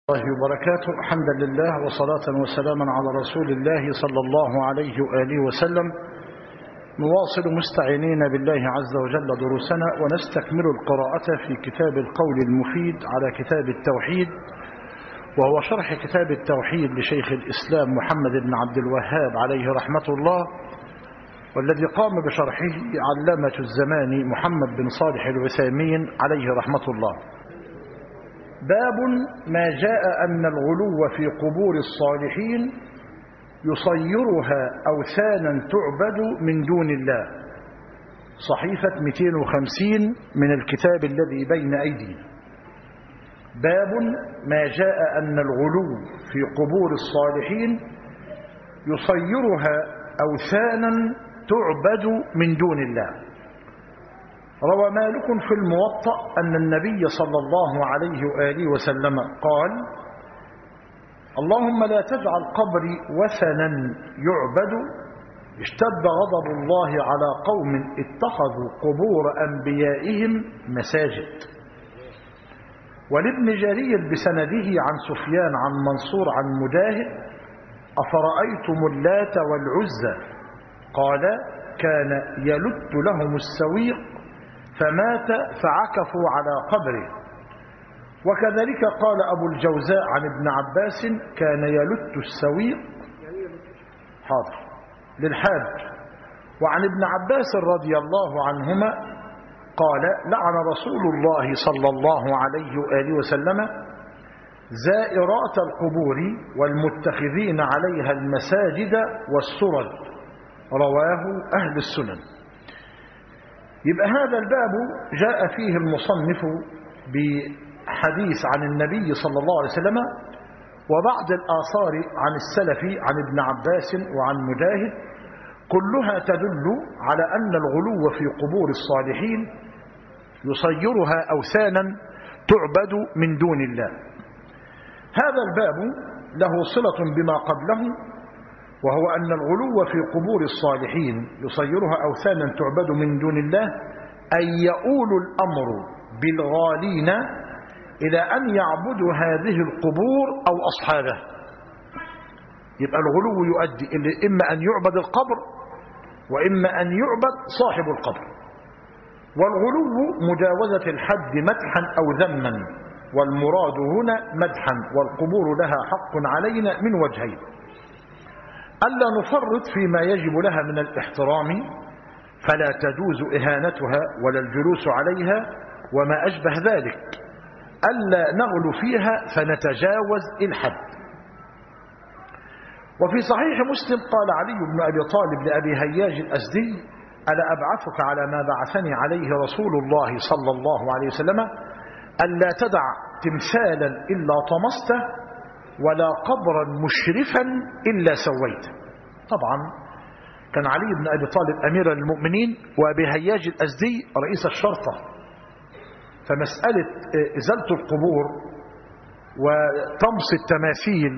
الله وبركاته. حمدا لله وصلاة وسلاما على رسول الله صلى الله عليه وآله وسلم. نواصل مستعينين بالله عز وجل دروسنا ونستكمل القراءة في كتاب القول المفيد على كتاب التوحيد، وهو شرح كتاب التوحيد لشيخ الإسلام محمد بن عبد الوهاب عليه رحمة الله، والذي قام بشرحه علامة الزمان محمد بن صالح العثيمين عليه رحمة الله. باب ما جاء أن الغلو في قبور الصالحين يصيرها أوثانا تعبد من دون الله. صحيفة 250 من الكتاب الذي بين أيدينا. باب ما جاء أن الغلو في قبور الصالحين يصيرها أوثانا تعبد من دون الله. روى مالك في الموطأ أن النبي صلى الله عليه وآله وسلم قال: اللهم لا تجعل قبري وثنا يعبد، اشتد غضب الله على قوم اتخذوا قبور أنبيائهم مساجد. ولابن جرير بسنده عن سفيان عن منصور عن مجاهد: أفرأيتم اللات والعزى؟ قال: كان يلت لهم السويق فمات فعكفوا على قبره. وكذلك قال أبو الجوزاء عن ابن عباس: كان يلت السويق حاضر للحاج. وعن ابن عباس رضي الله عنهما قال: لعن رسول الله صلى الله عليه وآله وسلم زائرات القبور والمتخذين عليها المساجد والسرج. رواه أهل السنن. يبقى هذا الباب جاء فيه المصنف بحديث عن النبي صلى الله عليه وسلم وبعض الآثار عن السلف عن ابن عباس وعن مجاهد، كلها تدل على أن الغلو في قبور الصالحين يصيرها أوثانا تعبد من دون الله. هذا الباب له صلة بما قبله، وهو أن الغلو في قبور الصالحين يصيرها أوثانا تعبد من دون الله، أن يؤول الأمر بالغالين إلى أن يعبدوا هذه القبور أو أصحابها. يبقى الغلو يؤدي إلى إما أن يعبد القبر وإما أن يعبد صاحب القبر. والغلو مجاوزة الحد مدحا أو ذما، والمراد هنا مدحا، والقبور لها حق علينا من وجهين: ألا نفرط فيما يجب لها من الاحترام فلا تجوز إهانتها ولا الجلوس عليها وما أشبه ذلك، ألا نغلو فيها فنتجاوز الحد. وفي صحيح مسلم قال علي بن أبي طالب لأبي هياج الأزدي: ألا أبعثك على ما بعثني عليه رسول الله صلى الله عليه وسلم، ألا تدع تمثالا إلا طمسته ولا قبرا مشرفا إلا سويته. طبعا كان علي بن أبي طالب أمير المؤمنين وأبي هياج الأزدي رئيس الشرطة، فمسألة إزالة القبور وطمس التماثيل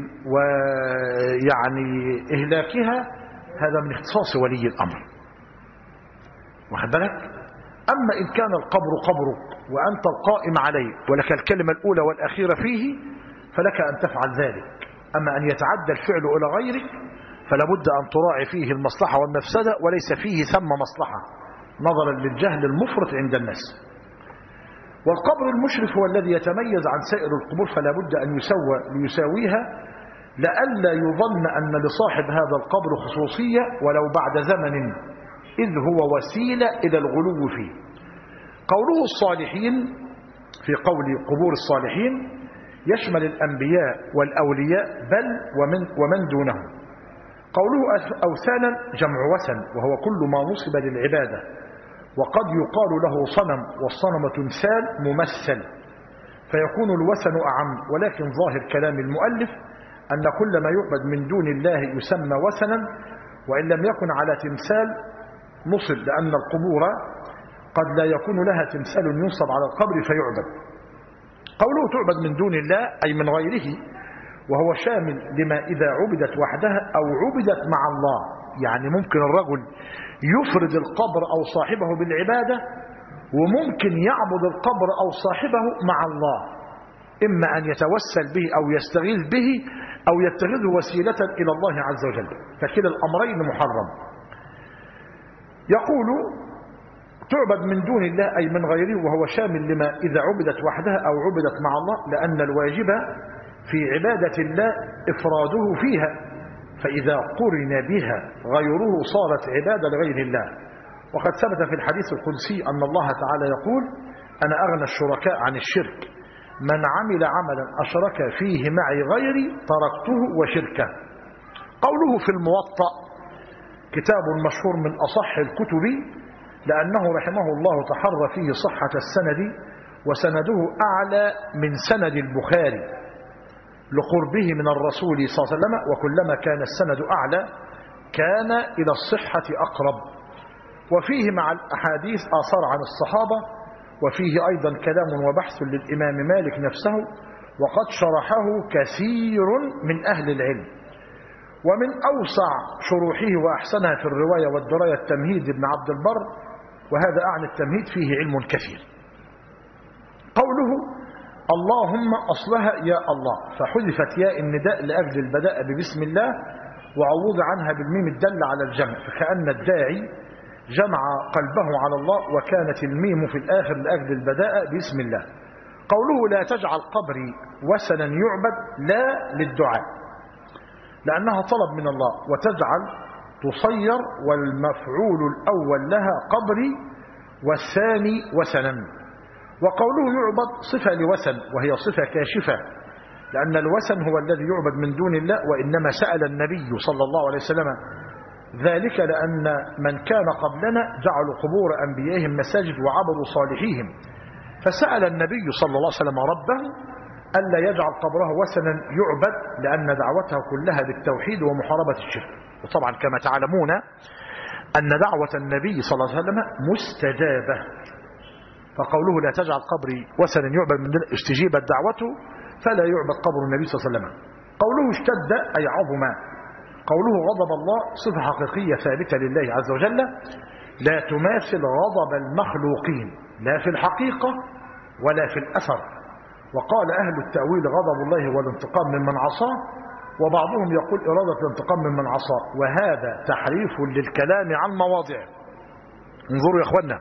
ويعني إهلاكها هذا من اختصاص ولي الأمر، واخد بالك؟ أما إن كان القبر قبرك وأنت القائم عليه ولك الكلمة الأولى والأخيرة فيه فلك أن تفعل ذلك. أما أن يتعدى الفعل إلى غيرك فلا بد أن تراعي فيه المصلحة والمفسدة، وليس فيه ثم مصلحة نظرا للجهل المفرط عند الناس. والقبر المشرف هو الذي يتميز عن سائر القبور، فلا بد أن يساويها لئلا يظن أن لصاحب هذا القبر خصوصية ولو بعد زمن، إذ هو وسيلة إلى الغلو فيه. قوله الصالحين في قول قبور الصالحين يشمل الأنبياء والأولياء بل ومن دونهم. قوله أوثانا جمع وثن، وهو كل ما نصب للعبادة، وقد يقال له صنم، والصنم تمثال ممثل، فيكون الوثن أعم. ولكن ظاهر كلام المؤلف أن كل ما يعبد من دون الله يسمى وثنا، وإن لم يكن على تمثال نصب، لأن القبور قد لا يكون لها تمثال ينصب على القبر فيعبد. قوله تعبد من دون الله أي من غيره، وهو شامل لما إذا عبدت وحدها أو عبدت مع الله. يعني ممكن الرجل يفرد القبر أو صاحبه بالعبادة، وممكن يعبد القبر أو صاحبه مع الله. إما أن يتوسل به أو يستغيث به أو يتخذه وسيلة إلى الله عز وجل، فكلا الأمرين محرم. يقول تعبد من دون الله أي من غيره، وهو شامل لما إذا عبدت وحدها أو عبدت مع الله، لأن الواجب في عبادة الله إفراده فيها، فإذا قرن بها غيره صارت عبادة لغير الله. وقد ثبت في الحديث القدسي أن الله تعالى يقول: أنا أغنى الشركاء عن الشرك، من عمل عملا أشرك فيه معي غيري تركته وشركه. قوله في الموطأ كتاب مشهور من أصح الكتب، لأنه رحمه الله تحرى فيه صحة السند، وسنده أعلى من سند البخاري لقربه من الرسول صلى الله عليه وسلم، وكلما كان السند أعلى كان إلى الصحة أقرب. وفيه مع الأحاديث آثار عن الصحابة، وفيه أيضا كلام وبحث للإمام مالك نفسه، وقد شرحه كثير من أهل العلم. ومن أوسع شروحه وأحسنها في الرواية والدراية التمهيد ابن عبد البر، وهذا أعني التمهيد فيه علم كثير. قوله اللهم أصلها يا الله، فحذفت ياء النداء لأجل البداء ببسم الله، وعوض عنها بالميم الدل على الجمع، فكأن الداعي جمع قلبه على الله، وكانت الميم في الآخر لأجل البداء بسم الله. قوله لا تجعل قبري وثنا يعبد، لا للدعاء لأنها طلب من الله، وتجعل تصير، والمفعول الأول لها قبري والثاني وثنا. وقوله يعبد صفة لوثن، وهي صفة كاشفة، لأن الوثن هو الذي يعبد من دون الله، وإنما سأل النبي صلى الله عليه وسلم ذلك لأن من كان قبلنا جعلوا قبور أنبيائهم مساجد وعبدوا صالحيهم، فسأل النبي صلى الله عليه وسلم ربه ألا يجعل قبره وثنا يعبد، لأن دعوته كلها بالتوحيد ومحاربة الشرك. وطبعا كما تعلمون أن دعوة النبي صلى الله عليه وسلم مستجابة، فقوله لا تجعل قبري وثنا يعبد من دون استجيبت دعوته فلا يعبد قبر النبي صلى الله عليه وسلم. قوله اشتد أي عظم. قوله غضب الله صفة حقيقية ثابتة لله عز وجل، لا تماثل غضب المخلوقين لا في الحقيقة ولا في الأثر. وقال أهل التأويل غضب الله والانتقام ممن عصاه، وبعضهم يقول إرادة الانتقام ممن عصاه، وهذا تحريف للكلام عن مواضعه. انظروا يا أخوانا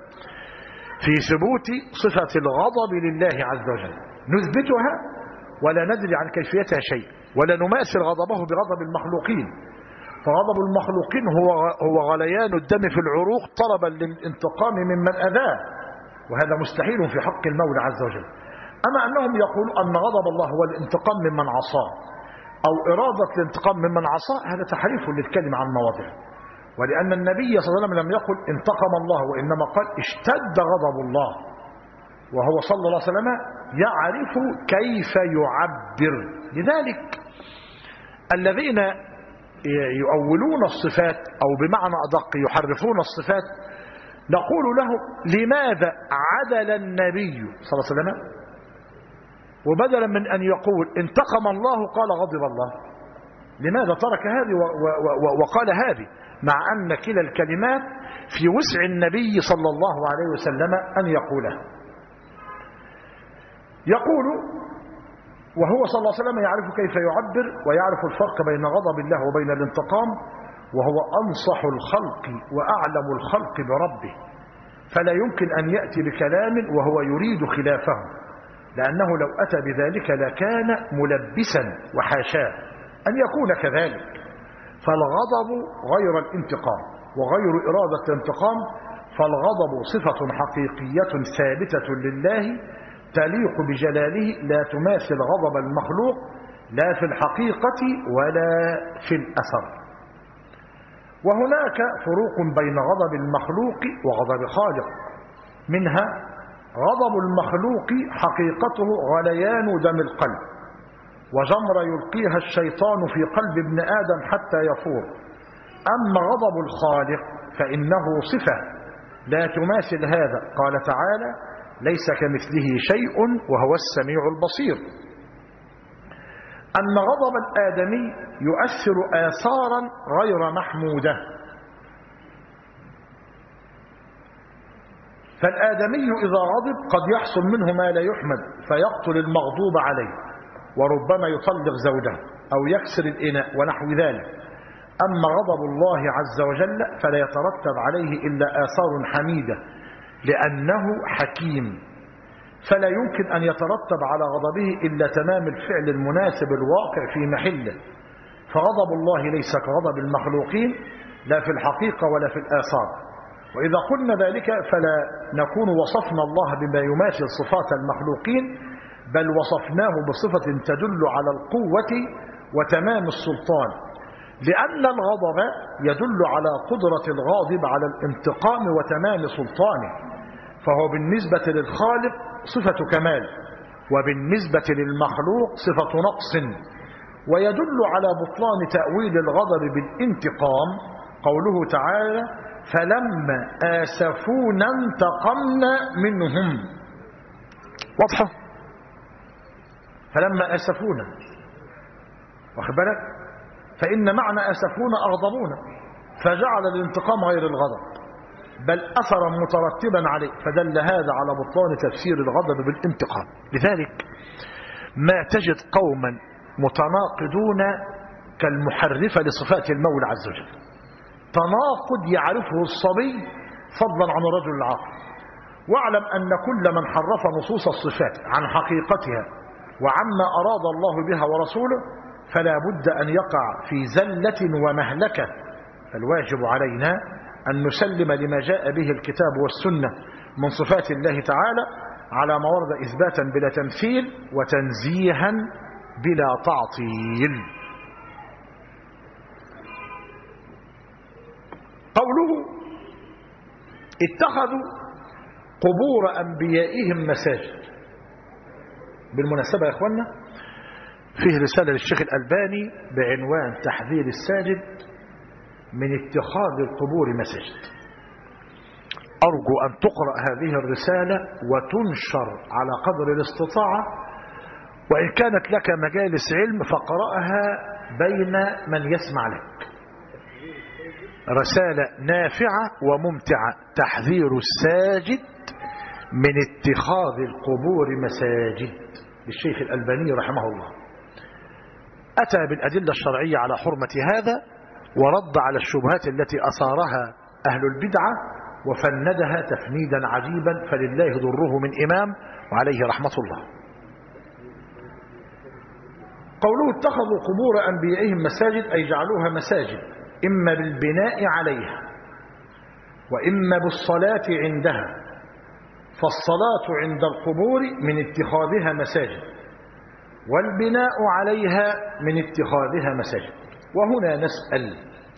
في ثبوت صفة الغضب لله عز وجل، نثبتها ولا ندري عن كيفيتها شيء، ولا نماثل غضبه بغضب المخلوقين، فغضب المخلوقين هو غليان الدم في العروق طلبا للانتقام ممن أذاه، وهذا مستحيل في حق المولى عز وجل. أما أنهم يقولون أن غضب الله هو الانتقام ممن عصاه أو إرادة الانتقام ممن عصاه، هذا تحريف للكلمة عن مواضعه. ولأن النبي صلى الله عليه وسلم لم يقل انتقم الله، وإنما قال اشتد غضب الله، وهو صلى الله عليه وسلم يعرف كيف يعبر. لذلك الذين يؤولون الصفات أو بمعنى أدق يحرفون الصفات نقول لهم لماذا عدل النبي صلى الله عليه وسلم، وبدلا من أن يقول انتقم الله قال غضب الله، لماذا ترك هذه وقال هذه، مع أن كلا الكلمات في وسع النبي صلى الله عليه وسلم أن يقولها. يقول وهو صلى الله عليه وسلم يعرف كيف يعبر، ويعرف الفرق بين غضب الله وبين الانتقام، وهو أنصح الخلق وأعلم الخلق بربه، فلا يمكن أن يأتي بكلام وهو يريد خلافه، لأنه لو أتى بذلك لكان ملبسا، وحاشاه أن يكون كذلك. فالغضب غير الانتقام وغير إرادة الانتقام، فالغضب صفة حقيقية ثابتة لله تليق بجلاله، لا تماثل غضب المخلوق لا في الحقيقة ولا في الأثر. وهناك فروق بين غضب المخلوق وغضب خالق، منها غضب المخلوق حقيقته غليان دم القلب، وجمرة يلقيها الشيطان في قلب ابن آدم حتى يفور. أما غضب الخالق فإنه صفة لا تماثل هذا، قال تعالى ليس كمثله شيء وهو السميع البصير. أن غضب الآدمي يؤثر آثارا غير محمودة، فالآدمي إذا غضب قد يحصل منه ما لا يحمد فيقتل المغضوب عليه، وربما يطلق زوجه أو يكسر الإناء ونحو ذلك. أما غضب الله عز وجل فلا يترتب عليه إلا آثار حميدة لأنه حكيم، فلا يمكن أن يترتب على غضبه إلا تمام الفعل المناسب الواقع في محله. فغضب الله ليس كغضب المخلوقين لا في الحقيقة ولا في الآثار. وإذا قلنا ذلك فلا نكون وصفنا الله بما يماثل صفات المخلوقين، بل وصفناه بصفة تدل على القوة وتمام السلطان، لأن الغضب يدل على قدرة الغاضب على الانتقام وتمام سلطانه، فهو بالنسبة للخالق صفة كمال، وبالنسبة للمخلوق صفة نقص. ويدل على بطلان تأويل الغضب بالانتقام قوله تعالى: فلما آسفونا انتقمنا منهم. واضحة؟ فلما آسفونا، واخد بالك؟ فإن معنى آسفونا أغضبونا، فجعل الانتقام غير الغضب بل أثرا مترتبا عليه، فدل هذا على بطلان تفسير الغضب بالانتقام. لذلك ما تجد قوما متناقضون كالمحرفة لصفات المولى عز وجل، تناقض يعرفه الصبي فضلا عن الرجل العاقل. واعلم أن كل من حرف نصوص الصفات عن حقيقتها وعما أراد الله بها ورسوله فلا بد أن يقع في زلة ومهلكة. فالواجب علينا أن نسلم لما جاء به الكتاب والسنة من صفات الله تعالى على ما ورد إثباتا بلا تمثيل وتنزيها بلا تعطيل. قوله: اتخذوا قبور أنبيائهم مساجد. بالمناسبة يا إخوانا فيه رسالة للشيخ الألباني بعنوان تحذير الساجد من اتخاذ القبور مساجد. أرجو أن تقرأ هذه الرسالة وتنشر على قدر الاستطاعة، وإن كانت لك مجالس علم فقرأها بين من يسمع لك. رسالة نافعة وممتعة، تحذير الساجد من اتخاذ القبور مساجد، للشيخ الألباني رحمه الله. أتى بالأدلة الشرعية على حرمة هذا ورد على الشبهات التي أثارها أهل البدعة وفندها تفنيدا عجيبا، فلله ضره من إمام وعليه رحمة الله. قوله: اتخذوا قبور أنبيائهم مساجد، أي جعلوها مساجد إما بالبناء عليها وإما بالصلاة عندها، فالصلاة عند القبور من اتخاذها مساجد، والبناء عليها من اتخاذها مساجد. وهنا نسأل: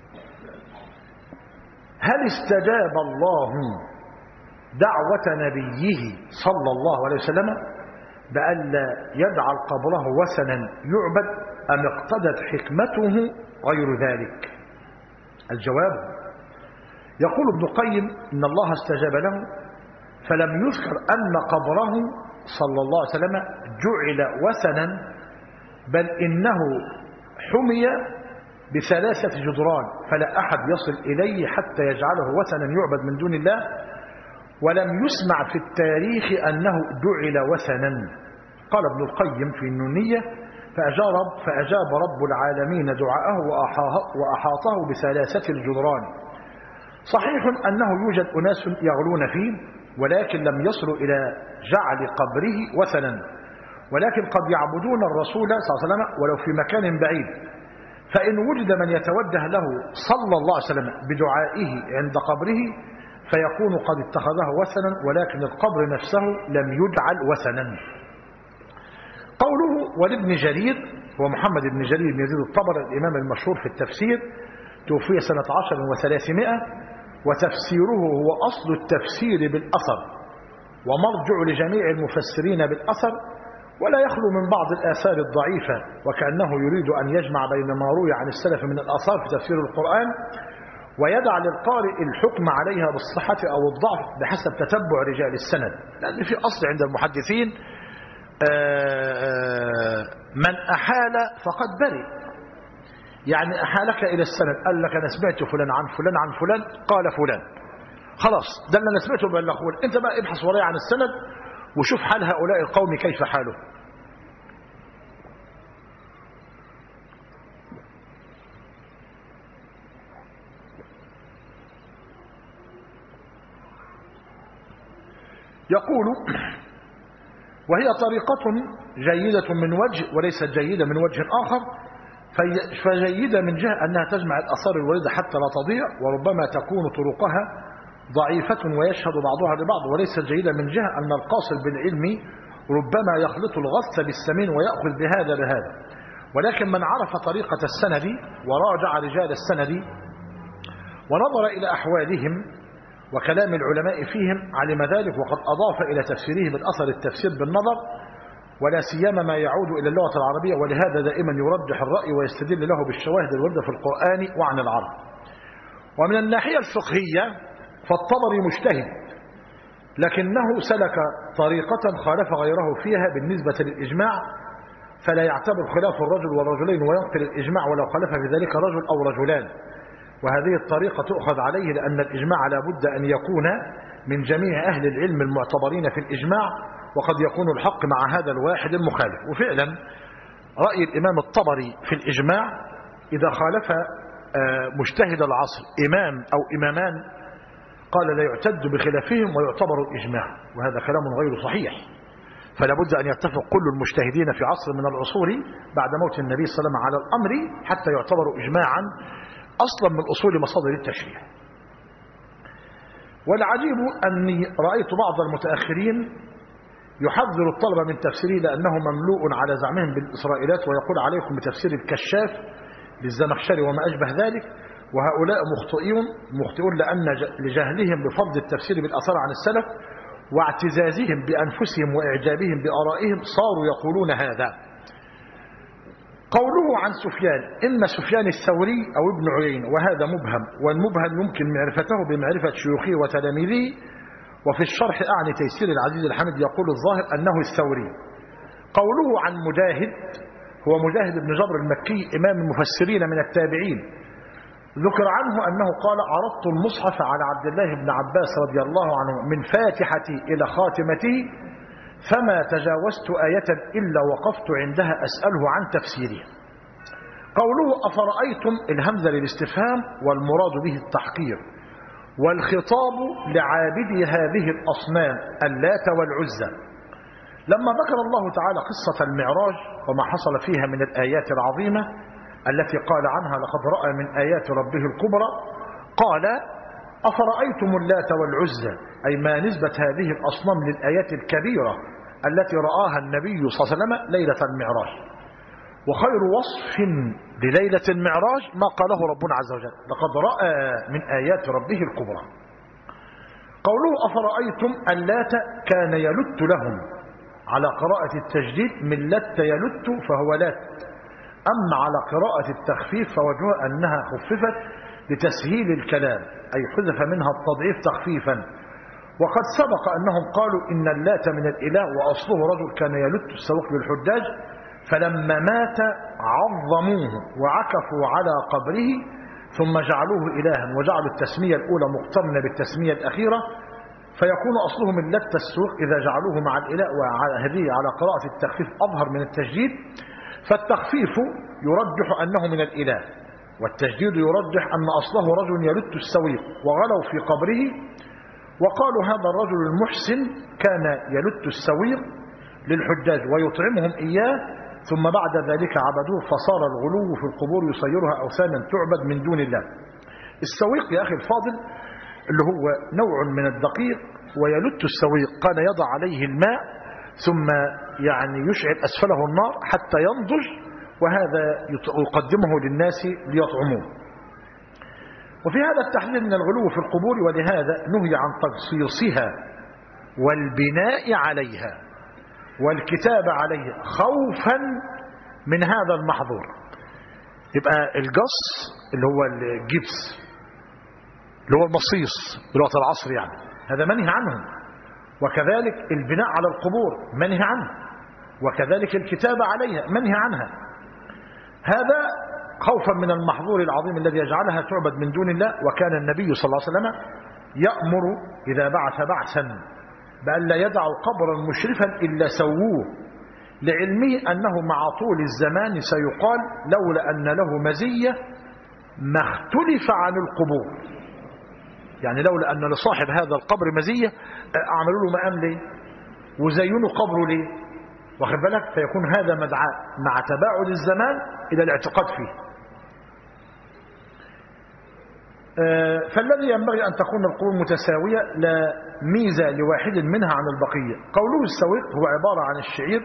هل استجاب الله دعوة نبيه صلى الله عليه وسلم بألا يجعل قبره وثنا يعبد، أم اقتضت حكمته غير ذلك؟ الجواب: يقول ابن القيم إن الله استجاب له، فلم يذكر أن قبره صلى الله عليه وسلم جعل وثنا، بل إنه حمي بثلاثة جدران فلا أحد يصل إليه حتى يجعله وثنا يعبد من دون الله، ولم يسمع في التاريخ أنه جعل وثنا. قال ابن القيم في النونية: فأجاب رب العالمين دعاءه وأحاطه بثلاثة الجدران. صحيح أنه يوجد أناس يغلون فيه، ولكن لم يصلوا إلى جعل قبره وثنا، ولكن قد يعبدون الرسول صلى الله عليه وسلم ولو في مكان بعيد، فإن وجد من يتوجه له صلى الله عليه وسلم بدعائه عند قبره فيكون قد اتخذه وثنا، ولكن القبر نفسه لم يجعل وثنا. قوله: ولابن جرير، هو محمد بن جرير بن يزيد الطبري الإمام المشهور في التفسير، توفي سنة 10 و300، وتفسيره هو أصل التفسير بالأثر ومرجع لجميع المفسرين بالأثر، ولا يخلو من بعض الآثار الضعيفة، وكأنه يريد أن يجمع بين ما روي عن السلف من الآثار في تفسير القرآن ويدع للقارئ الحكم عليها بالصحة أو الضعف بحسب تتبع رجال السند، لأن في أصل عند المحدثين من أحال فقد برئ، يعني أحالك إلى السند، قال لك أنا سمعت فلان عن فلان عن فلان قال فلان، خلاص ده اللي انا سمعته بلغه. انت بقى ابحث ورايا عن السند وشوف حال هؤلاء القوم كيف حاله. يقول: وهي طريقة جيدة من وجه وليست جيدة من وجه آخر. فجيدة من جهة أنها تجمع الآثار الواردة حتى لا تضيع، وربما تكون طرقها ضعيفة ويشهد بعضها لبعض. وليست جيدة من جهة أن القاصر بالعلم ربما يخلط الغث بالسمين ويأخذ بهذا بهذا. ولكن من عرف طريقة السند وراجع رجال السند ونظر إلى أحوالهم وكلام العلماء فيهم علم ذلك، وقد أضاف إلى تفسيره بالأثر التفسير بالنظر، ولا سيما ما يعود إلى اللغة العربية. ولهذا دائما يرجح الرأي ويستدل له بالشواهد الواردة في القرآن وعن العرب. ومن الناحية الفقهية فالطبري مجتهد، لكنه سلك طريقة خالف غيره فيها بالنسبة للإجماع، فلا يعتبر خلاف الرجل والرجلين وينقل الإجماع ولو خالف في ذلك رجل أو رجلان. وهذه الطريقة تؤخذ عليه لأن الإجماع لا بد أن يكون من جميع أهل العلم المعتبرين في الإجماع، وقد يكون الحق مع هذا الواحد المخالف. وفعلا رأي الإمام الطبري في الإجماع إذا خالف مجتهد العصر إمام أو إمامان قال لا يعتد بخلافهم ويعتبر الإجماع، وهذا كلام غير صحيح. فلا بد أن يتفق كل المجتهدين في عصر من العصور بعد موت النبي صلى الله عليه وسلم على الأمر حتى يعتبروا إجماعا أصلا من أصول مصادر التشريع. والعجيب أني رأيت بعض المتأخرين يحذر الطلبة من تفسيره لأنه مملوء على زعمهم بالإسرائيلات، ويقول عليكم بتفسير الكشاف للزمخشري وما أشبه ذلك. وهؤلاء مخطئون لأن لجهلهم بفضل التفسير بالأثار عن السلف واعتزازهم بأنفسهم وإعجابهم بآرائهم صاروا يقولون هذا. قوله عن سفيان: إما سفيان الثوري أو ابن عيينة، وهذا مبهم، والمبهم يمكن معرفته بمعرفة شيوخه وتلاميذه. وفي الشرح أعني تيسير العزيز الحميد يقول الظاهر أنه الثوري. قوله عن مجاهد هو مجاهد بن جبر المكي إمام المفسرين من التابعين. ذكر عنه أنه قال: عرضت المصحف على عبد الله بن عباس رضي الله عنه من فاتحتي إلى خاتمته فما تجاوزت آية إلا وقفت عندها أسأله عن تفسيره. قوله أفرأيتم الهمزة للاستفهام والمراد به التحقير، والخطاب لعابدي هذه الأصنام اللات والعزى. لما ذكر الله تعالى قصة المعراج وما حصل فيها من الآيات العظيمة التي قال عنها لقد رأى من آيات ربه الكبرى، قال: أفرأيتم اللات والعزى، أي ما نسبة هذه الأصنام للآيات الكبيرة التي رآها النبي صلى الله عليه وسلم ليلة المعراج. وخير وصف لليلة المعراج ما قاله ربنا عز وجل: لقد رأى من آيات ربه الكبرى. قوله أفرأيتم اللات كان يلت لهم على قراءة التجديد من لت يلت فهو لات، أما على قراءة التخفيف فوجهها أنها خففت لتسهيل الكلام، أي حذف منها التضعيف تخفيفا. وقد سبق أنهم قالوا إن اللات من الإله وأصله رجل كان يلت السوق للحجاج، فلما مات عظموه وعكفوا على قبره ثم جعلوه إلها وجعلوا التسمية الأولى مقترنة بالتسمية الأخيرة، فيكون أصله من لت السوق إذا جعلوه مع الإله. وهذه على قراءة التخفيف أظهر من التجديد، فالتخفيف يرجح أنه من الإله، والتجديد يرجح أن أصله رجل يلت السويق وغلوا في قبره، وقالوا هذا الرجل المحسن كان يلت السويق للحجاج ويطعمهم إياه، ثم بعد ذلك عبدوه فصار الغلو في القبور يصيرها أوثانا تعبد من دون الله. السويق يا أخي الفاضل اللي هو نوع من الدقيق، ويلت السويق كان يضع عليه الماء ثم يعني يشعل أسفله النار حتى ينضج، وهذا يقدمه للناس ليطعموه. وفي هذا التحذير من الغلو في القبور، ولهذا نهي عن تقصيصها والبناء عليها والكتاب عليها خوفا من هذا المحظور. يبقى القص اللي هو الجبس اللي هو المصيص بلغة العصر يعني، هذا منهي عنه، وكذلك البناء على القبور منهي عنه، وكذلك الكتابة عليها منهي عنها. هذا خوفا من المحظور العظيم الذي يجعلها تعبد من دون الله. وكان النبي صلى الله عليه وسلم يأمر إذا بعث بعثا بأن لا يدعوا قبرا مشرفا إلا سووه، لعلمه أنه مع طول الزمان سيقال لولا أن له مزية ما اختلف عن القبور. يعني لولا أن لصاحب هذا القبر مزية أعملوا له مقام ليه وزينوا قبره ليه، واخد بالك؟ فيكون هذا مدعاة مع تباعد الزمان إلى الاعتقاد فيه. فالذي ينبغي أن تكون القبور متساوية لا ميزة لواحد منها عن البقية. قوله السويق هو عبارة عن الشعير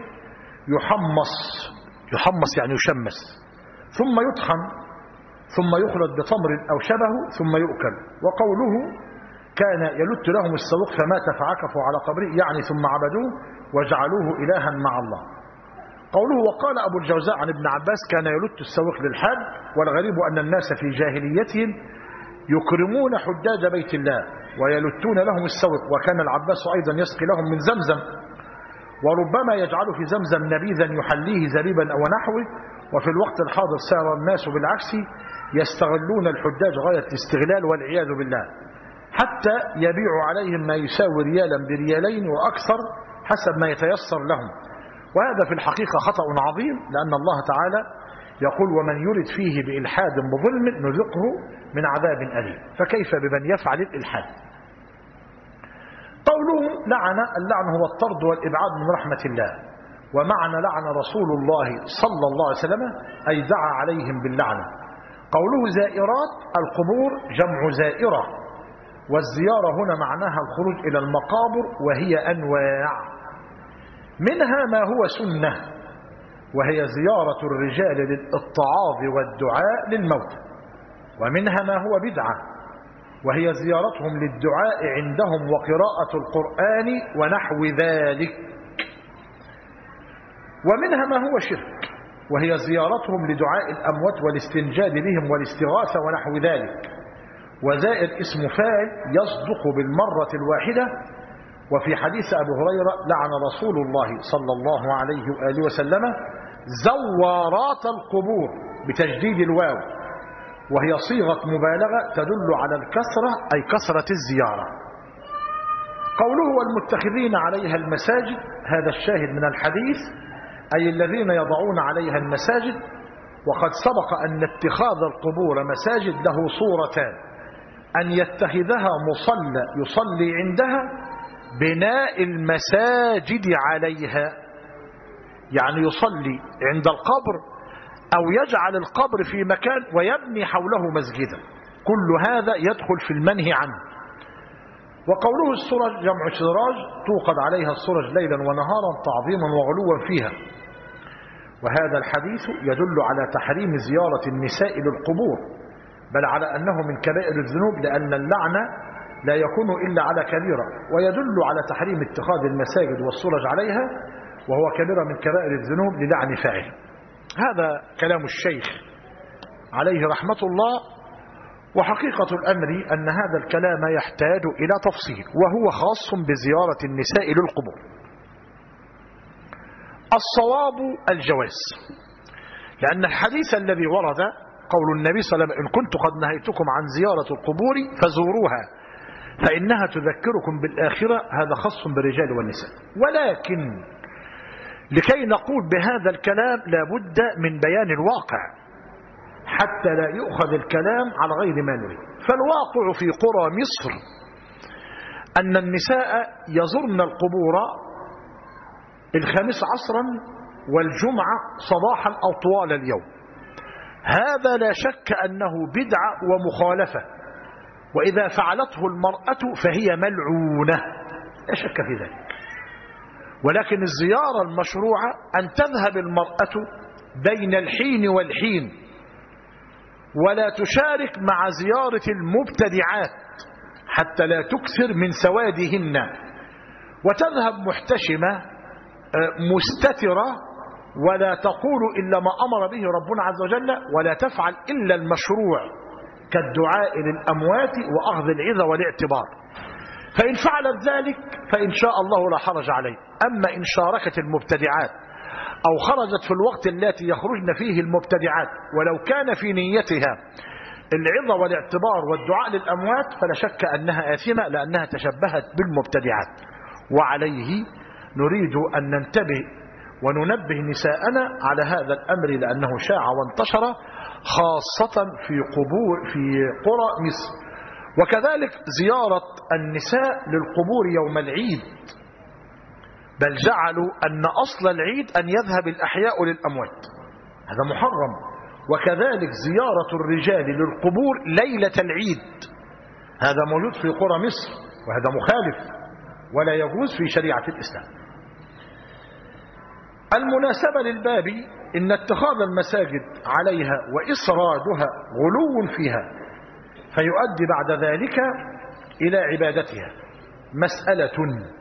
يحمص يعني يشمس، ثم يطحن، ثم يخلط بتمر أو شبهه ثم يؤكل. وقوله كان يلت لهم السويق فمات فعكفوا على قبره، يعني ثم عبدوه وجعلوه إلها مع الله. قوله وقال أبو الجوزاء عن ابن عباس كان يلت السويق للحاج، والغريب أن الناس في جاهليتهم يكرمون حجاج بيت الله ويلتون لهم السوق، وكان العباس أيضا يسقي لهم من زمزم، وربما يجعل في زمزم نبيذا يحليه زبيبا أو نحوه. وفي الوقت الحاضر سار الناس بالعكس يستغلون الحجاج غاية الاستغلال والعياذ بالله، حتى يبيعوا عليهم ما يساوي ريالا بريالين وأكثر حسب ما يتيسر لهم. وهذا في الحقيقة خطأ عظيم، لأن الله تعالى يقول ومن يرد فيه بإلحاد بظلم نذقه من عذاب أليم، فكيف بمن يفعل الإلحاد؟ قوله لعن، اللعن هو الطرد والإبعاد من رحمة الله، ومعنى لعن رسول الله صلى الله عليه وسلم أي دعا عليهم باللعنة. قوله زائرات القبور جمع زائرة، والزيارة هنا معناها الخروج إلى المقابر، وهي أنواع، منها ما هو سنة وهي زيارة الرجال للاتعاظ والدعاء للموت، ومنها ما هو بدعة وهي زيارتهم للدعاء عندهم وقراءة القرآن ونحو ذلك، ومنها ما هو شرك وهي زيارتهم لدعاء الأموات والاستنجاد بهم والاستغاثة ونحو ذلك. وزائر اسم فاعل يصدق بالمرة الواحدة. وفي حديث أبي هريرة لعن رسول الله صلى الله عليه وآله وسلم زوارات القبور بتجديد الواو، وهي صيغة مبالغة تدل على الكثرة أي كثرة الزيارة. قوله والمتخذين عليها المساجد، هذا الشاهد من الحديث أي الذين يضعون عليها المساجد. وقد سبق أن اتخاذ القبور مساجد له صورتان: أن يتخذها مصلى يصلي عندها، بناء المساجد عليها يعني يصلي عند القبر، أو يجعل القبر في مكان ويبني حوله مسجدا، كل هذا يدخل في المنهي عنه. وقوله السرج جمع سراج توقد عليها السرج ليلا ونهارا تعظيما وغلوا فيها. وهذا الحديث يدل على تحريم زيارة النساء للقبور، بل على أنه من كبائر الذنوب، لأن اللعنة لا يكون إلا على كبيرة، ويدل على تحريم اتخاذ المساجد والسرج عليها، وهو كبيرة من كبائر الذنوب للعن فاعله. هذا كلام الشيخ عليه رحمة الله. وحقيقة الأمر أن هذا الكلام يحتاج إلى تفصيل، وهو خاص بزيارة النساء للقبور. الصواب الجواز، لأن الحديث الذي ورد قول النبي صلى الله عليه وسلم إن كنت قد نهيتكم عن زيارة القبور فزوروها فإنها تذكركم بالآخرة، هذا خاص بالرجال والنساء. ولكن لكي نقول بهذا الكلام لابد من بيان الواقع حتى لا يؤخذ الكلام على غير ما نريد. فالواقع في قرى مصر أن النساء يزرن القبور الخامس عصرا والجمعة صباحا أو طوال اليوم. هذا لا شك أنه بدعة ومخالفة، وإذا فعلته المرأة فهي ملعونة، لا شك في ذلك. ولكن الزيارة المشروعة أن تذهب المرأة بين الحين والحين، ولا تشارك مع زيارة المبتدعات حتى لا تكثر من سوادهن، وتذهب محتشمة مستترة، ولا تقول إلا ما أمر به ربنا عز وجل، ولا تفعل إلا المشروع كالدعاء للأموات وأخذ العظة والاعتبار. فإن فعلت ذلك فإن شاء الله لا حرج عليه. أما إن شاركت المبتدعات أو خرجت في الوقت التي يخرجن فيه المبتدعات، ولو كان في نيتها العظة والاعتبار والدعاء للأموات فلا شك أنها آثمة لأنها تشبهت بالمبتدعات. وعليه نريد أن ننتبه وننبه نساءنا على هذا الأمر لأنه شاع وانتشر خاصة في قرى مصر. وكذلك زيارة النساء للقبور يوم العيد، بل جعلوا أن أصل العيد أن يذهب الأحياء للأموات، هذا محرم. وكذلك زيارة الرجال للقبور ليلة العيد، هذا موجود في قرى مصر وهذا مخالف ولا يجوز في شريعة الإسلام. المناسبة للباب إن اتخاذ المساجد عليها وإسرادها غلو فيها فيؤدي بعد ذلك إلى عبادتها. مسألة: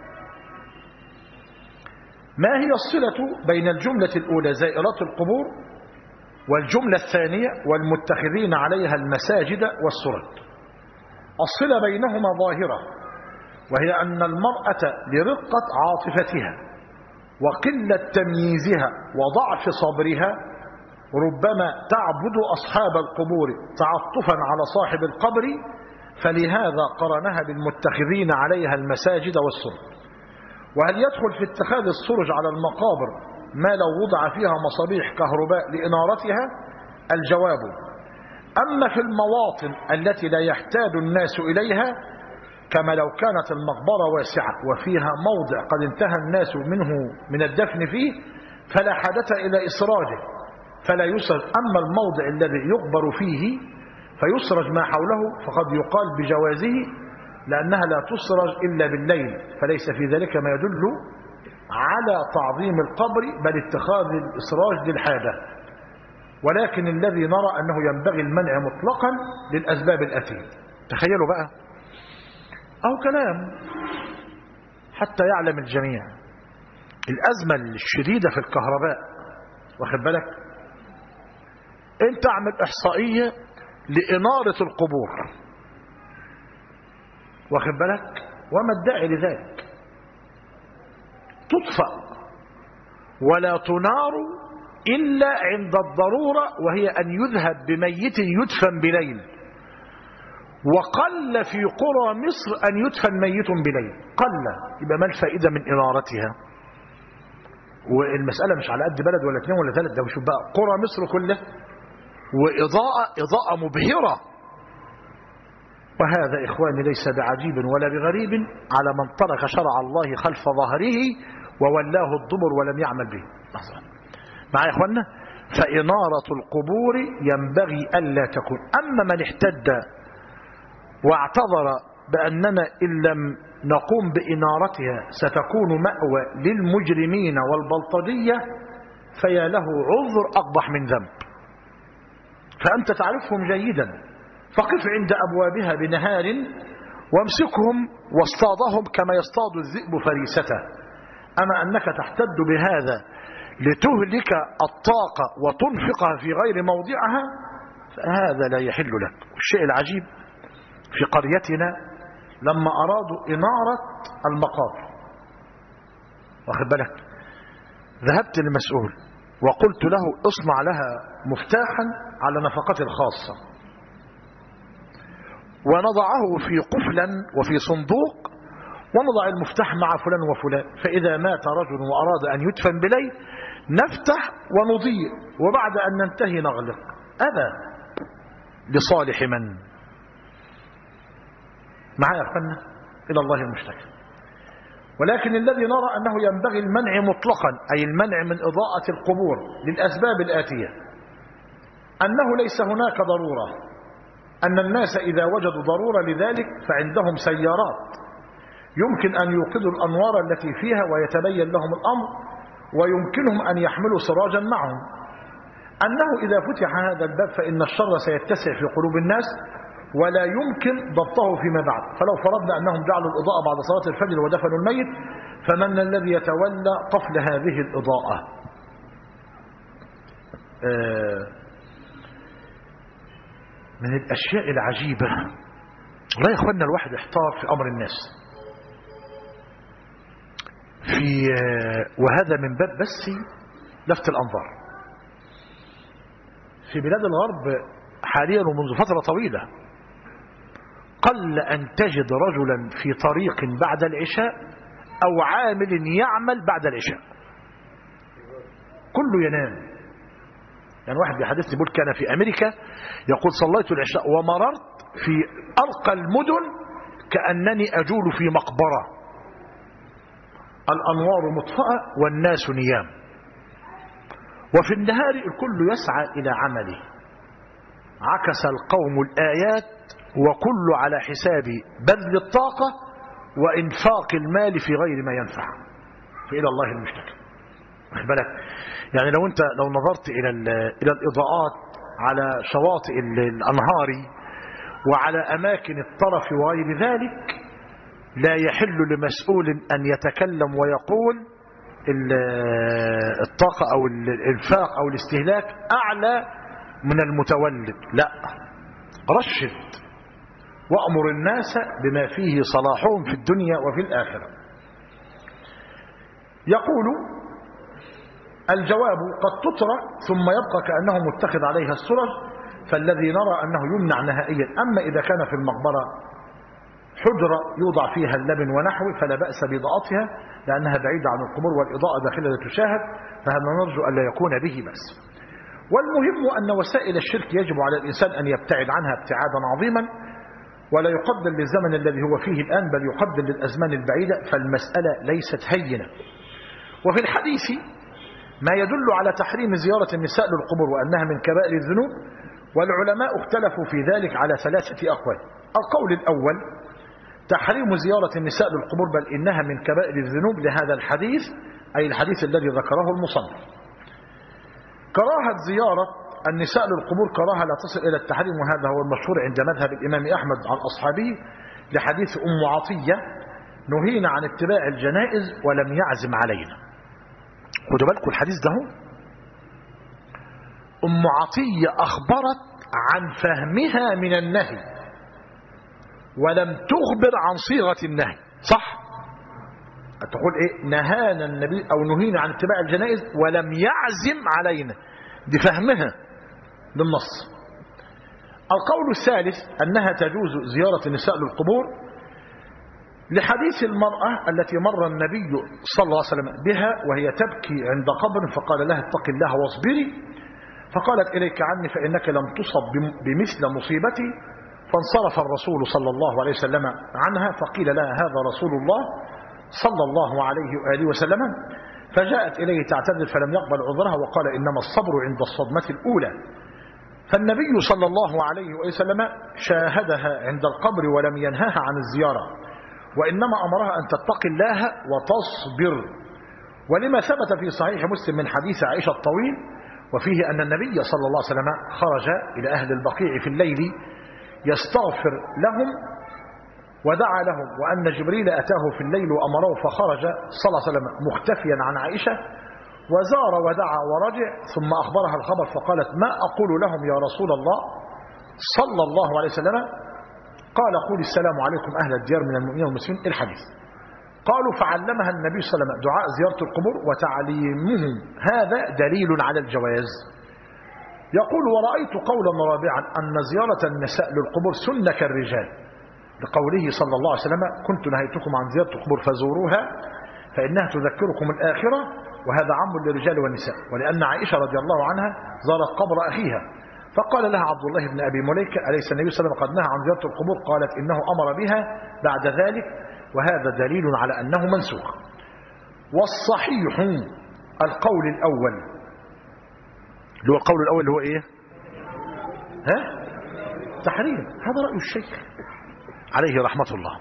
ما هي الصلة بين الجملة الأولى زائرات القبور والجملة الثانية والمتخذين عليها المساجد والسرج؟ الصلة بينهما ظاهرة، وهي أن المرأة لرقة عاطفتها وقلة تمييزها وضعف صبرها ربما تعبد أصحاب القبور تعطفا على صاحب القبر، فلهذا قرنها بالمتخذين عليها المساجد والسرج. وهل يدخل في اتخاذ السرج على المقابر ما لو وضع فيها مصابيح كهرباء لإنارتها؟ الجواب: أما في المواطن التي لا يحتاج الناس إليها كما لو كانت المقبرة واسعة وفيها موضع قد انتهى الناس منه من الدفن فيه فلا حاجة إلى إسراجه فلا يسرج. أما الموضع الذي يقبر فيه فيسرج ما حوله فقد يقال بجوازه لأنها لا تسرج إلا بالليل، فليس في ذلك ما يدل على تعظيم القبر بل اتخاذ الإسراج للحاجة. ولكن الذي نرى أنه ينبغي المنع مطلقا للأسباب الآتية. تخيلوا بقى أو كلام حتى يعلم الجميع الأزمة الشديدة في الكهرباء، واخد بالك؟ انت اعمل إحصائية لإنارة القبور، واخد بالك؟ وما الداعي لذلك؟ تطفأ ولا تنار إلا عند الضرورة، وهي أن يذهب بميت يدفن بليل. وقل في قرى مصر أن يدفن ميت بليل، قل. يبقى ما الفائدة من إنارتها؟ والمسألة مش على قد بلد ولا اثنين ولا ثلاث، ده مش بقى قرى مصر كلها، وإضاءة مبهرة. وهذا إخواني ليس بعجيب ولا بغريب على من ترك شرع الله خلف ظهره وولاه الدبر ولم يعمل به. معايا يا إخوانا؟ فإنارة القبور ينبغي ألا تكون. أما من احتد واعتذر بأننا إن لم نقوم بإنارتها ستكون مأوى للمجرمين والبلطجية فيا له عذر أقبح من ذنب. فأنت تعرفهم جيدا، فقف عند أبوابها بنهار وامسكهم واصطادهم كما يصطاد الذئب فريسته. أما أنك تحتد بهذا لتهلك الطاقة وتنفقها في غير موضعها فهذا لا يحل لك. والشيء العجيب في قريتنا لما أرادوا إنارة المقابر، واخد بالك، ذهبت للمسؤول وقلت له اصنع لها مفتاحا على نفقته الخاصة ونضعه في قفلا وفي صندوق ونضع المفتاح مع فلان وفلان، فإذا مات رجل وأراد أن يدفن بليل نفتح ونضيء وبعد أن ننتهي نغلق. أبى لصالح من؟ معايا يا أخوانا؟ إلى الله المشتكى. ولكن الذي نرى أنه ينبغي المنع مطلقا، أي المنع من إضاءة القبور للأسباب الآتية: أنه ليس هناك ضرورة، أن الناس إذا وجدوا ضرورة لذلك فعندهم سيارات يمكن أن يوقدوا الأنوار التي فيها ويتبين لهم الأمر ويمكنهم أن يحملوا سراجا معهم. أنه إذا فتح هذا الباب فإن الشر سيتسع في قلوب الناس ولا يمكن ضبطه فيما بعد. فلو فرضنا أنهم جعلوا الإضاءة بعد صلاة الفجر ودفنوا الميت فمن الذي يتولى قفل هذه الإضاءة؟ من الأشياء العجيبة والله يا إخواننا الواحد احتار في أمر الناس وهذا من باب بس لفت الأنظار. في بلاد الغرب حاليا ومنذ فترة طويلة قل أن تجد رجلا في طريق بعد العشاء أو عامل يعمل بعد العشاء، كله ينام. يعني واحد بيحدثني يقول كان في أمريكا يقول صليت العشاء ومررت في أرقى المدن كأنني أجول في مقبرة، الأنوار مطفأة والناس نيام، وفي النهار الكل يسعى إلى عمله. عكس القوم الآيات وكل على حساب بذل الطاقة وإنفاق المال في غير ما ينفع، فإلى الله المشتكى. واخد بالك؟ يعني لو نظرت إلى الإضاءات على شواطئ الأنهار وعلى أماكن الطرف وغير ذلك، لا يحل لمسؤول أن يتكلم ويقول الطاقة أو الإنفاق أو الاستهلاك أعلى من المتولد. لا، رشد وأمر الناس بما فيه صلاحهم في الدنيا وفي الآخرة. يقول الجواب قد تترك ثم يبقى كأنه متخذ عليها السرج، فالذي نرى أنه يمنع نهائيا. أما إذا كان في المقبرة حجرة يوضع فيها اللبن ونحوه فلا بأس بإضاءتها لأنها بعيدة عن القبور والإضاءة داخلها لا تشاهد، فهذا نرجو أن لا يكون به بأس. والمهم أن وسائل الشرك يجب على الإنسان أن يبتعد عنها ابتعادا عظيما، ولا يقدر للزمن الذي هو فيه الآن بل يقدر للأزمان البعيدة، فالمسألة ليست هينة. وفي الحديث ما يدل على تحريم زيارة النساء للقبور وأنها من كبائر الذنوب، والعلماء اختلفوا في ذلك على 3 أقوال. القول الأول تحريم زيارة النساء للقبور بل إنها من كبائر الذنوب لهذا الحديث، أي الحديث الذي ذكره المصنف. كراهة زيارة النساء للقبور كراهة لا تصل إلى التحريم، وهذا هو المشهور عند مذهب الإمام أحمد عن أصحابه لحديث عطية نهينا عن اتباع الجنائز ولم يعزم علينا. خدوا بالكم الحديث ده، عطية أخبرت عن فهمها من النهي ولم تخبر عن صيغة النهي، صح؟ تقول إيه؟ نهانا النبي أو نهينا عن اتباع الجنائز ولم يعزم علينا، دي فهمها للنص. القول الثالث أنها تجوز زيارة النساء للقبور لحديث المرأة التي مر النبي صلى الله عليه وسلم بها وهي تبكي عند قبر فقال لها اتقي الله واصبري، فقالت إليك عني فإنك لم تصب بمثل مصيبتي، فانصرف الرسول صلى الله عليه وسلم عنها، فقيل لها هذا رسول الله صلى الله عليه وآله وسلم، فجاءت إليه تعتذر فلم يقبل عذرها وقال إنما الصبر عند الصدمة الأولى. فالنبي صلى الله عليه وسلم شاهدها عند القبر ولم ينهاها عن الزيارة، وإنما أمرها أن تتقي الله وتصبر. ولما ثبت في صحيح مسلم من حديث عائشة الطويل وفيه أن النبي صلى الله عليه وسلم خرج إلى أهل البقيع في الليل يستغفر لهم ودعا لهم، وأن جبريل أتاه في الليل وأمره فخرج صلى الله عليه وسلم مختفيا عن عائشة وزار ودعا ورجع، ثم أخبرها الخبر فقالت ما أقول لهم يا رسول الله صلى الله عليه وسلم؟ قال قول السلام عليكم أهل الديار من المؤمنين والمسلمين الحديث. قالوا فعلمها النبي صلى الله عليه وسلم دعاء زيارة القبور، وتعليمهم هذا دليل على الجواز. يقول ورأيت قولا رابعا أن زيارة النساء للقبور سنة كالرجال، لقوله صلى الله عليه وسلم كنت نهيتكم عن زيارة القبور فزوروها فإنها تذكركم الآخرة، وهذا عام للرجال والنساء. ولأن عائشة رضي الله عنها زارت قبر أخيها فقال لها عبد الله بن أبي مليكة أليس النبي صلى الله عليه وسلم قد نهى عن زيارة القبور؟ قالت إنه أمر بها بعد ذلك، وهذا دليل على أنه منسوخ. والصحيح القول الأول، اللي هو القول الأول اللي هو إيه؟ تحريم. هذا رأي الشيخ عليه رحمة الله.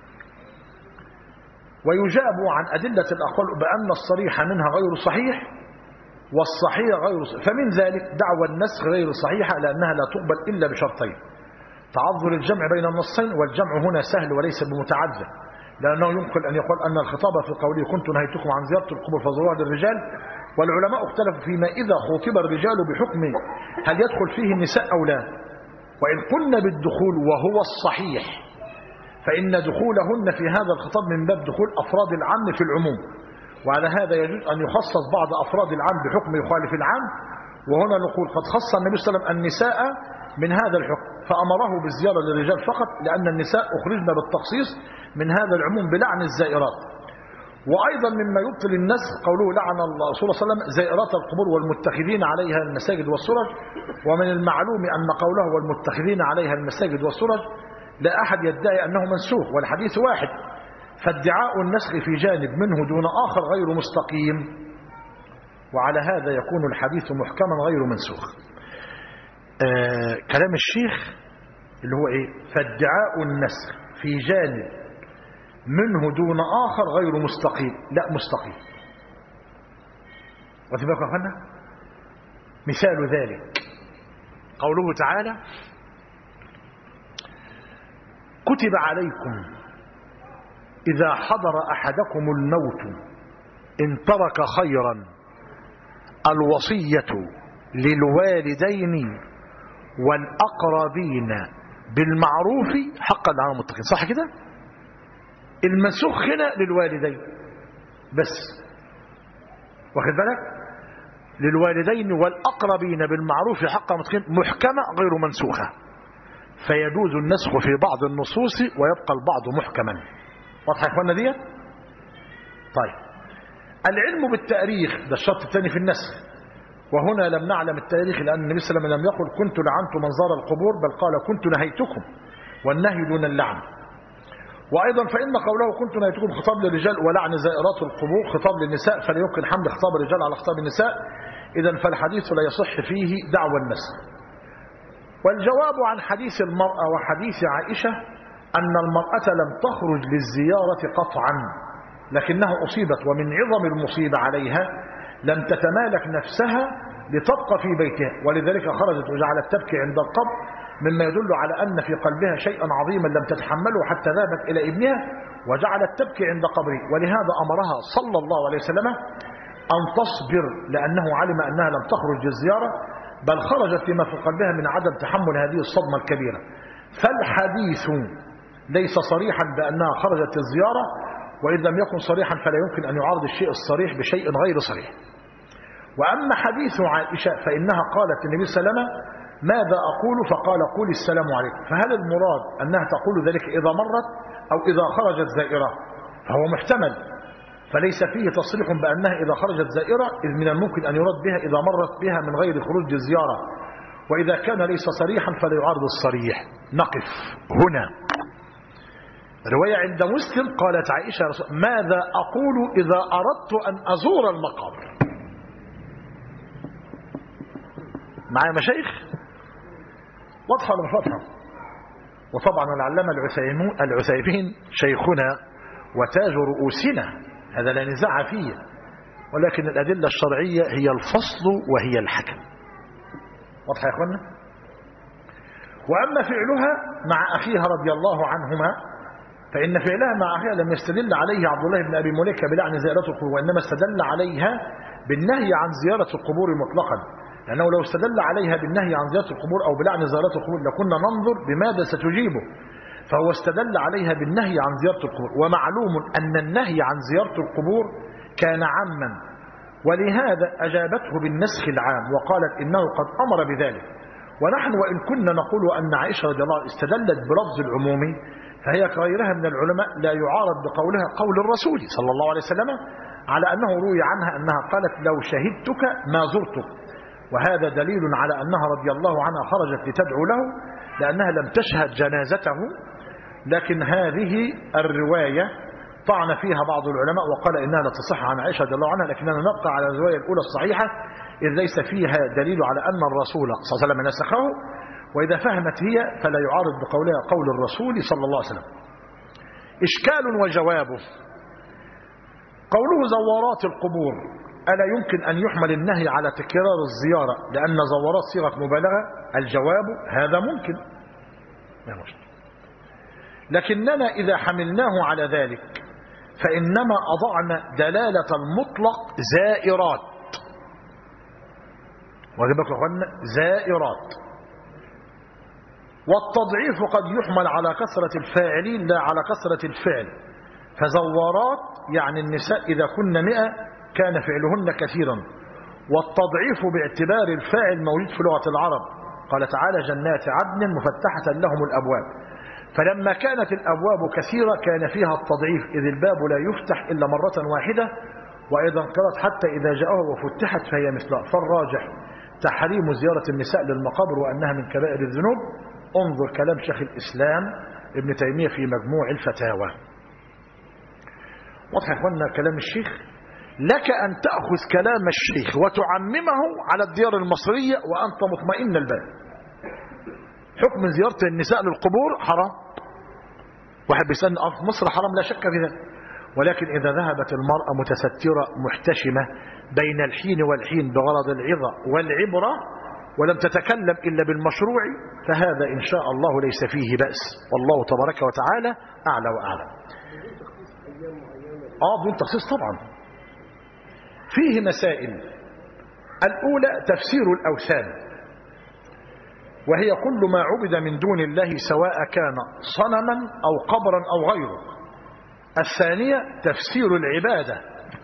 ويجاب عن أدلة الأقوال بأن الصريح منها غير صحيح والصحيح غير صحيح، فمن ذلك دعوى النسخ غير صحيحة لأنها لا تقبل إلا بشرطين: تعذر الجمع بين النصين، والجمع هنا سهل وليس بمتعذر، لأنه يمكن أن يقول أن الخطاب في قوله كنت نهيتكم عن زيارة القبور فزوروها للرجال، والعلماء اختلفوا فيما إذا خاطب الرجال بحكم هل يدخل فيه النساء أو لا. وإن قلنا بالدخول وهو الصحيح فإن دخولهن في هذا الخطاب من باب دخول أفراد العام في العموم، وعلى هذا يجوز أن يخصص بعض أفراد العام بحكم يخالف العام، وهنا نقول قد خص النبي صلى الله عليه وسلم النساء من هذا الحكم فأمره بالزيارة للرجال فقط، لأن النساء أخرجن بالتخصيص من هذا العموم بلعن الزائرات. وأيضا مما يبطل النسخ قوله لعن الله رسول الله صلى الله عليه وسلم زائرات القبور والمتخذين عليها المساجد والسرج. ومن المعلوم أن قوله والمتخذين عليها المساجد والسرج لا أحد يدعي أنه منسوخ، والحديث واحد، فادعاء النسخ في جانب منه دون آخر غير مستقيم، وعلى هذا يكون الحديث محكما غير منسوخ. كلام الشيخ اللي هو ايه؟ فادعاء النسخ في جانب منه دون آخر غير مستقيم. لا مستقيم. وتبقى يا اخوانا مثال ذلك قوله تعالى كتب عليكم إذا حضر أحدكم الموت إن ترك خيرا الوصية للوالدين والأقربين بالمعروف حقا على المتقين. صح كده؟ المنسوخ هنا للوالدين بس، واخد بالك؟ للوالدين والأقربين بالمعروف حقا على المتقين محكمة غير منسوخة، فيجوز النسخ في بعض النصوص ويبقى البعض محكما. واضح يا اخوانا ديت؟ طيب، العلم بالتاريخ ده الشرط الثاني في النسخ، وهنا لم نعلم التاريخ لأن النبي صلى الله عليه وسلم لم يقل كنت لعنت من زار القبور، بل قال كنت نهيتكم، والنهي دون اللعن. وأيضا فإن قوله كنت نهيتكم خطاب للرجال ولعن زائرات القبور خطاب للنساء، فلا يمكن حمل خطاب الرجال على خطاب النساء، إذا فالحديث لا يصح فيه دعوى النسخ. والجواب عن حديث المرأة وحديث عائشة أن المرأة لم تخرج للزيارة قطعا، لكنها أصيبت، ومن عظم المصيبة عليها لم تتمالك نفسها لتبقى في بيتها، ولذلك خرجت وجعلت تبكي عند القبر، مما يدل على أن في قلبها شيئا عظيما لم تتحمله حتى ذهبت إلى ابنها وجعلت تبكي عند قبره. ولهذا أمرها صلى الله عليه وسلم أن تصبر، لأنه علم أنها لم تخرج للزيارة، بل خرجت لما في قلبها من عدم تحمل هذه الصدمة الكبيرة. فالحديث ليس صريحا بأنها خرجت للزيارة، وإن لم يكن صريحا فلا يمكن أن يعارض الشيء الصريح بشيء غير صريح. وأما حديث عائشة فإنها قالت للنبي صلى الله عليه وسلم ماذا أقول؟ فقال قولي السلام عليكم. فهل المراد أنها تقول ذلك إذا مرت أو إذا خرجت زائرة؟ فهو محتمل، فليس فيه تصريح بأنها إذا خرجت زائرة، إذ من الممكن أن يراد بها إذا مرت بها من غير خروج الزيارة، وإذا كان ليس صريحا فلا يعارض الصريح. نقف هنا. رواية عند مسلم قالت عائشة ماذا أقول إذا أردت أن أزور المقابر؟ معايا مشايخ؟ واضحة ولا مش واضحة؟ وطبعا العلامة العثيمين شيخنا وتاج رؤوسنا، هذا لا نزاع فيه، ولكن الأدلة الشرعية هي الفصل وهي الحكم. واضحة يا اخوانا؟ وأما فعلها مع أخيها رضي الله عنهما فإن فعلها مع أخيها لم يستدل عليه عبد الله بن أبي مليكة بلعن زيارة القبور، وإنما استدل عليها بالنهي عن زيارة القبور مطلقا، لأنه لو استدل عليها بالنهي عن زيارة القبور أو بلعن زيارة القبور لكنا ننظر بماذا ستجيبه، فهو استدل عليها بالنهي عن زيارة القبور. ومعلوم أن النهي عن زيارة القبور كان عاما، ولهذا أجابته بالنسخ العام وقالت إنه قد أمر بذلك. ونحن وإن كنا نقول أن عائشة رضي الله عنها استدلت بلفظ العمومي، فهي كغيرها من العلماء لا يعارض بقولها قول الرسول صلى الله عليه وسلم، على أنه روي عنها أنها قالت لو شهدتك ما زرتك، وهذا دليل على أنها رضي الله عنها خرجت لتدعو له لأنها لم تشهد جنازته. لكن هذه الرواية طعن فيها بعض العلماء وقال إنها لا تصح عن عائشة رضي الله عنها، لكننا نبقى على الرواية الأولى الصحيحة، إذ ليس فيها دليل على أن الرسول صلى الله عليه وسلم نسخه، وإذا فهمت هي فلا يعارض بقولها قول الرسول صلى الله عليه وسلم. إشكال وجوابه. قوله زوارات القبور ألا يمكن أن يحمل النهي على تكرار الزيارة لأن زوارات صيغة مبالغة؟ الجواب هذا ممكن، لكننا إذا حملناه على ذلك فإنما أضعنا دلالة المطلق زائرات، واجبك أخوانا زائرات، والتضعيف قد يحمل على كثرة الفاعلين لا على كثرة الفعل. فزوارات يعني النساء إذا كن 100 كان فعلهن كثيرا، والتضعيف باعتبار الفاعل موجود في لغة العرب. قال تعالى جنات عدن مفتحة لهم الأبواب. فلما كانت الأبواب كثيرة كان فيها التضعيف، إذ الباب لا يفتح إلا مرة واحدة، وإذا انقرت حتى إذا جاءه وفتحت فهي مثلها. فالراجح تحريم زيارة النساء للمقابر وأنها من كبائر الذنوب. انظر كلام شيخ الإسلام ابن تيمية في مجموع الفتاوى. واضح يا اخوانا كلام الشيخ؟ لك أن تأخذ كلام الشيخ وتعممه على الديار المصرية وأنت مطمئن البال. حكم زيارة النساء للقبور حرام. واحد بيسألني في مصر حرام، لا شك في ذلك، ولكن إذا ذهبت المرأة متسترة محتشمة بين الحين والحين بغرض العظة والعبرة ولم تتكلم إلا بالمشروع فهذا إن شاء الله ليس فيه بأس، والله تبارك وتعالى أعلى وأعلم. بدون تخصيص طبعا. فيه مسائل. الأولى تفسير الأوثان، وهي كل ما عبد من دون الله سواء كان صنما أو قبرا أو غيره. الثانية تفسير العبادة،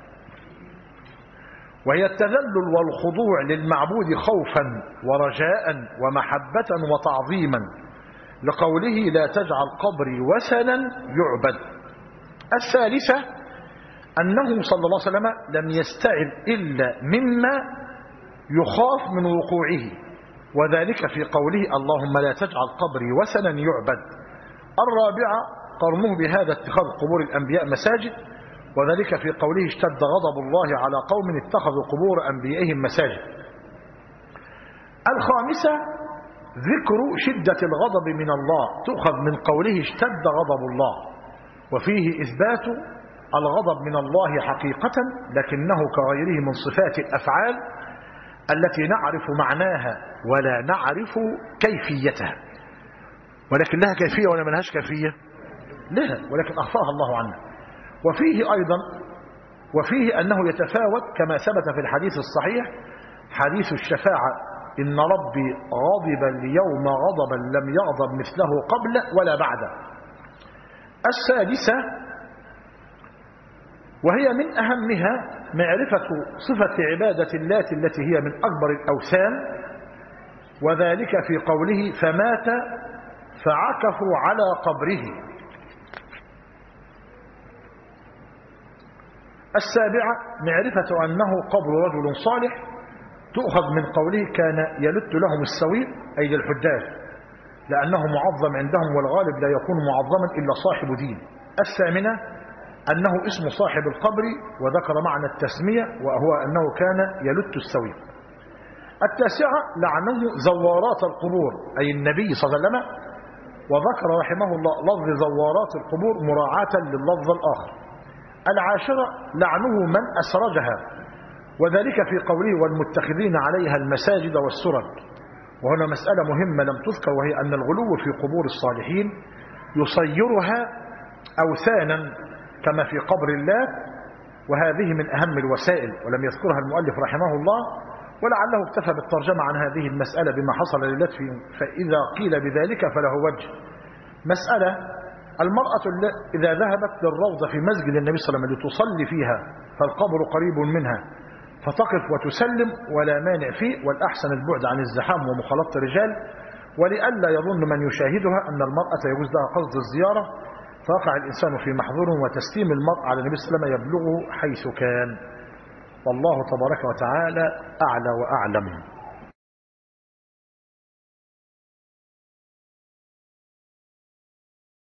وهي التذلل والخضوع للمعبود خوفا ورجاء ومحبة وتعظيما، لقوله لا تجعل قبري وثنا يعبد. الثالثة أنه صلى الله عليه وسلم لم يستعذ إلا مما يخاف من وقوعه، وذلك في قوله اللهم لا تجعل قبري وثنا يعبد. الرابعة قرنوه بهذا اتخاذ قبور الأنبياء مساجد، وذلك في قوله اشتد غضب الله على قوم اتخذوا قبور أنبيائهم مساجد. الخامسة ذكر شدة الغضب من الله، تؤخذ من قوله اشتد غضب الله، وفيه إثبات الغضب من الله حقيقة، لكنه كغيره من صفات الأفعال التي نعرف معناها ولا نعرف كيفيتها. ولكن لها كيفية ولا ملهاش كيفية؟ لها، ولكن أخفاها الله عنها. وفيه أنه يتفاوت كما ثبت في الحديث الصحيح حديث الشفاعة: إن ربي غضب اليوم غضبا لم يغضب مثله قبل ولا بعد. السادسة وهي من أهمها معرفة صفة عبادة اللات التي هي من أكبر الأوثان، وذلك في قوله فمات فعكفوا على قبره. السابعة معرفة أنه قبر رجل صالح، تؤخذ من قوله كان يلت لهم السويق أي للحجاج، لأنه معظم عندهم، والغالب لا يكون معظما إلا صاحب دين. الثامنة أنه اسم صاحب القبر، وذكر معنى التسمية وهو أنه كان يلت السويق. التاسعة لعنه زوارات القبور أي النبي صلى الله عليه وسلم، وذكر رحمه الله لفظ زوارات القبور مراعاة لللفظ الآخر. العاشرة لعنه من أسرجها، وذلك في قوله والمتخذين عليها المساجد والسرج. وهنا مسألة مهمة لم تذكر، وهي أن الغلو في قبور الصالحين يصيرها أوثانا كما في قبر الله، وهذه من أهم الوسائل ولم يذكرها المؤلف رحمه الله، ولعله اكتفى بالترجمة عن هذه المسألة بما حصل للتف، فإذا قيل بذلك فله وجه. مسألة: المرأة إذا ذهبت للروضة في مسجد النبي صلى الله عليه وسلم لتصلي فيها فالقبر قريب منها، فتقف وتسلم ولا مانع فيه، والأحسن البعد عن الزحام ومخالطة الرجال، ولئلا يظن من يشاهدها أن المرأة يجوز لها قصد الزيارة فوقع الإنسان في محظور، وتسليم المرء على النبي صلى الله عليه وسلم يبلغه حيث كان. والله تبارك وتعالى أعلى وأعلم.